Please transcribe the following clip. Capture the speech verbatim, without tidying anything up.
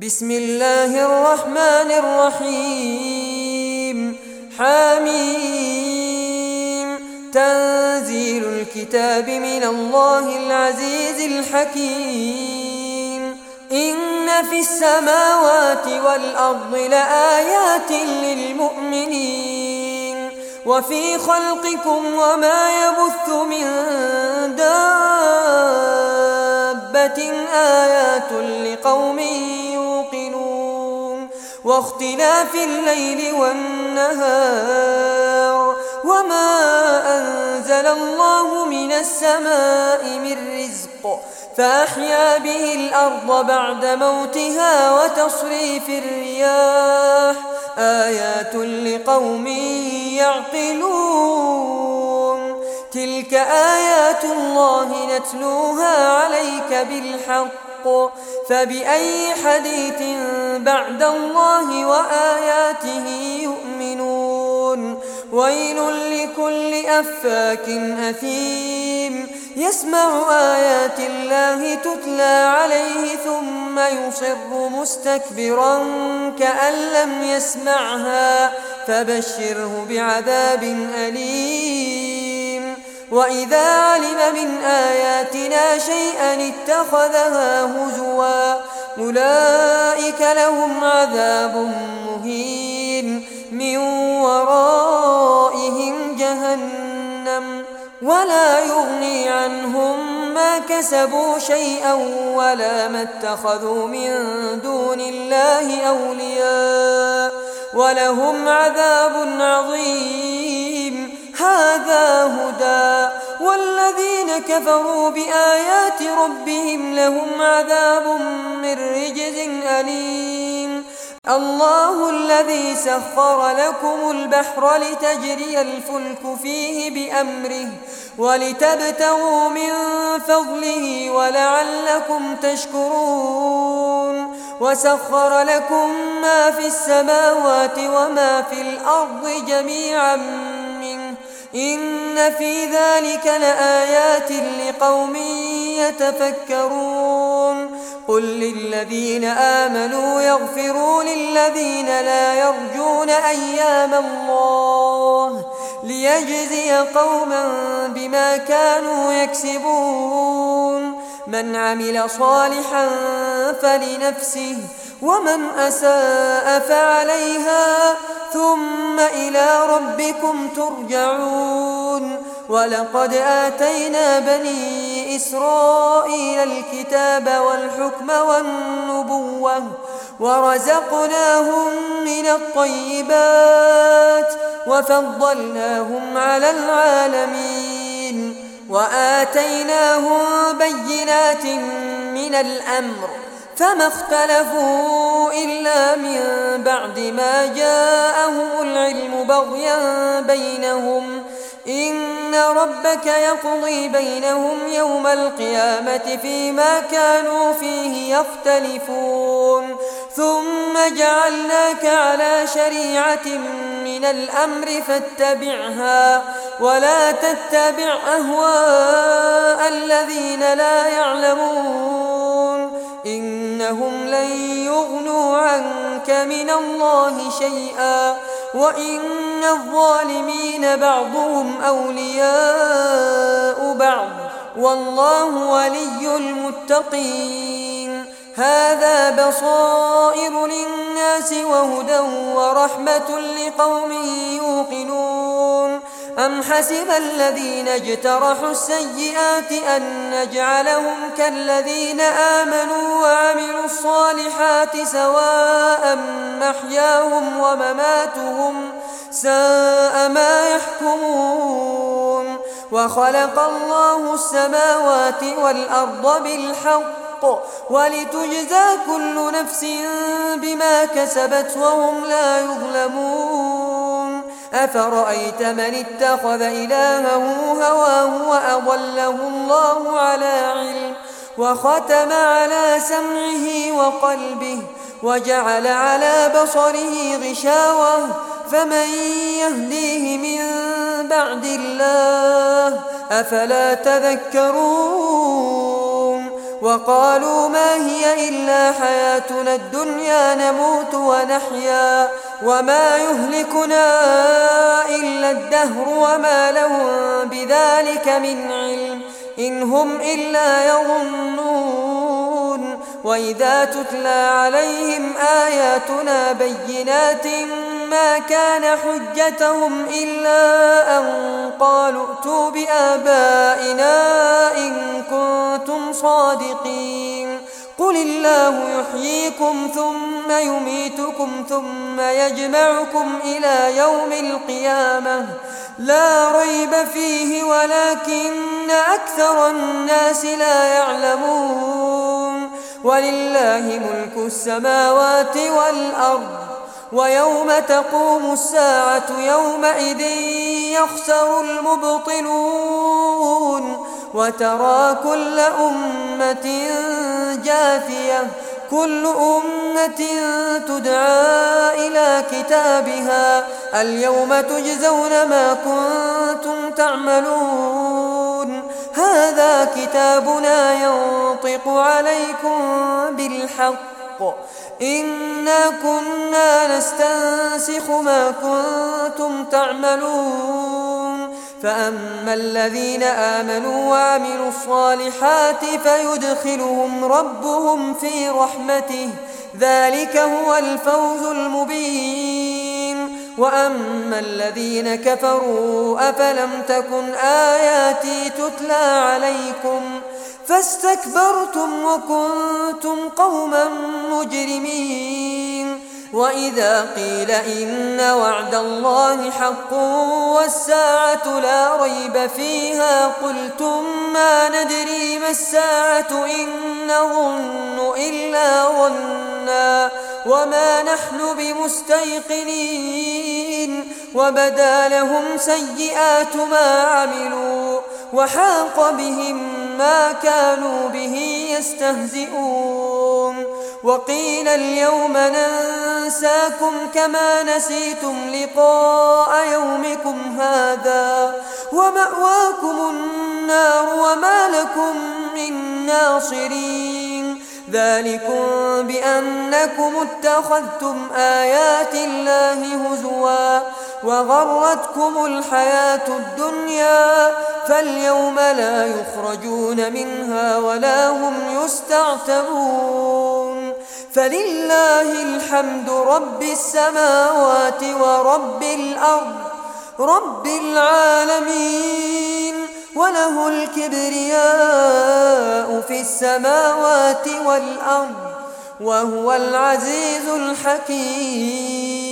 بسم الله الرحمن الرحيم حميم تنزيل الكتاب من الله العزيز الحكيم إن في السماوات والأرض لآيات للمؤمنين وفي خلقكم وما يبث من دابة آيات لقوم يوقنون واختلاف الليل والنهار وما أنزل الله من السماء من رزق فأحيا به الأرض بعد موتها وتصريف الرياح آيات لقوم يعقلون تلك آيات الله نتلوها عليك بالحق فبأي حديث بعد الله وآياته يؤمنون ويل لكل أفاك أثيم يسمع آيات الله تتلى عليه ثم يصر مستكبرا كأن لم يسمعها فبشره بعذاب أليم وإذا علم من آياتنا شيئا اتخذها هزوا أولئك لهم عذاب مهين من ورائهم جهنم ولا يغني عنهم ما كسبوا شيئا ولا ما اتخذوا من دون الله أولياء ولهم عذاب عظيم هذا هدى والذين كفروا بآيات ربهم لهم عذاب من رجز أليم الله الذي سخر لكم البحر لتجري الفلك فيه بأمره ولتبتغوا من فضله ولعلكم تشكرون وسخر لكم ما في السماوات وما في الأرض جميعا منه إن في ذلك لآيات لقوم يتفكرون قل للذين آمنوا يغفروا للذين لا يرجون أيام الله ليجزي قوما بما كانوا يكسبون من عمل صالحا فلنفسه ومن أساء فعليها ثم إلى ربكم ترجعون ولقد آتينا بني إسرائيل الكتاب والحكم والنبوة ورزقناهم من الطيبات وفضلناهم على العالمين وآتيناهم بينات من الأمر فما اختلفوا إلا من بعد ما جاءهم العلم بغيا بينهم إن ربك يقضي بينهم يوم القيامة فيما كانوا فيه يختلفون ثم جعلناك على شريعة من الأمر فاتبعها ولا تتبع أهواء الذين لا يعلمون إنهم لن يغنوا عنك من الله شيئا وإن الظالمين بعضهم أولياء بعض والله ولي المتقين هذا بصائر للناس وهدى ورحمة لقوم يوقنون أم حسب الذين اجترحوا السيئات أن نجعلهم كالذين آمنوا وعملوا الصالحات سواء محياهم ومماتهم ساء ما يحكمون وخلق الله السماوات والأرض بالحق ولتجزى كل نفس بما كسبت وهم لا يظلمون أفرأيت من اتخذ إلهه هواه وأضله الله على علم وختم على سمعه وقلبه وجعل على بصره غشاوة فمن يهديه من بعد الله أفلا تذكرون وقالوا ما هي إلا حياتنا الدنيا نموت ونحيا وما يهلكنا إلا الدهر وما لهم بذلك من علم إن هم إلا يظنون وإذا تتلى عليهم آياتنا بينات ما كان حجتهم إلا أن قالوا ائتوا بآبائنا إن كنتم صادقين قل الله يحييكم ثم يميتكم ثم يجمعكم إلى يوم القيامة لا ريب فيه ولكن أكثر الناس لا يعلمون ولله ملك السماوات والأرض ويوم تقوم الساعة يومئذ يخسر المبطلون وترى كل أمة جاثية كل أمة تدعى إلى كتابها اليوم تجزون ما كنتم تعملون هذا كتابنا ينطق عليكم بالحق إنا كنا نستنسخ ما كنتم تعملون فأما الذين آمنوا وعملوا الصالحات فيدخلهم ربهم في رحمته ذلك هو الفوز المبين وأما الذين كفروا أفلم تكن آياتي تتلى عليكم فاستكبرتم وكنتم قوما مجرمين وإذا قيل إن وعد الله حق والساعة لا ريب فيها قلتم ما ندري ما الساعة إن نظن إلا ظنا وما نحن بمستيقنين وبدا لهم سيئات ما عملوا وحاق بهم ما كانوا به يستهزئون وقيل اليوم ننساكم كما نسيتم لقاء يومكم هذا ومأواكم النار وما لكم من ناصرين ذلكم بأنكم اتخذتم آيات الله هزوا وغرتكم الحياة الدنيا فاليوم لا يخرجون منها ولا هم يستعتبون فلله الحمد رب السماوات ورب الأرض رب العالمين وله الكبرياء في السماوات والأرض وهو العزيز الحكيم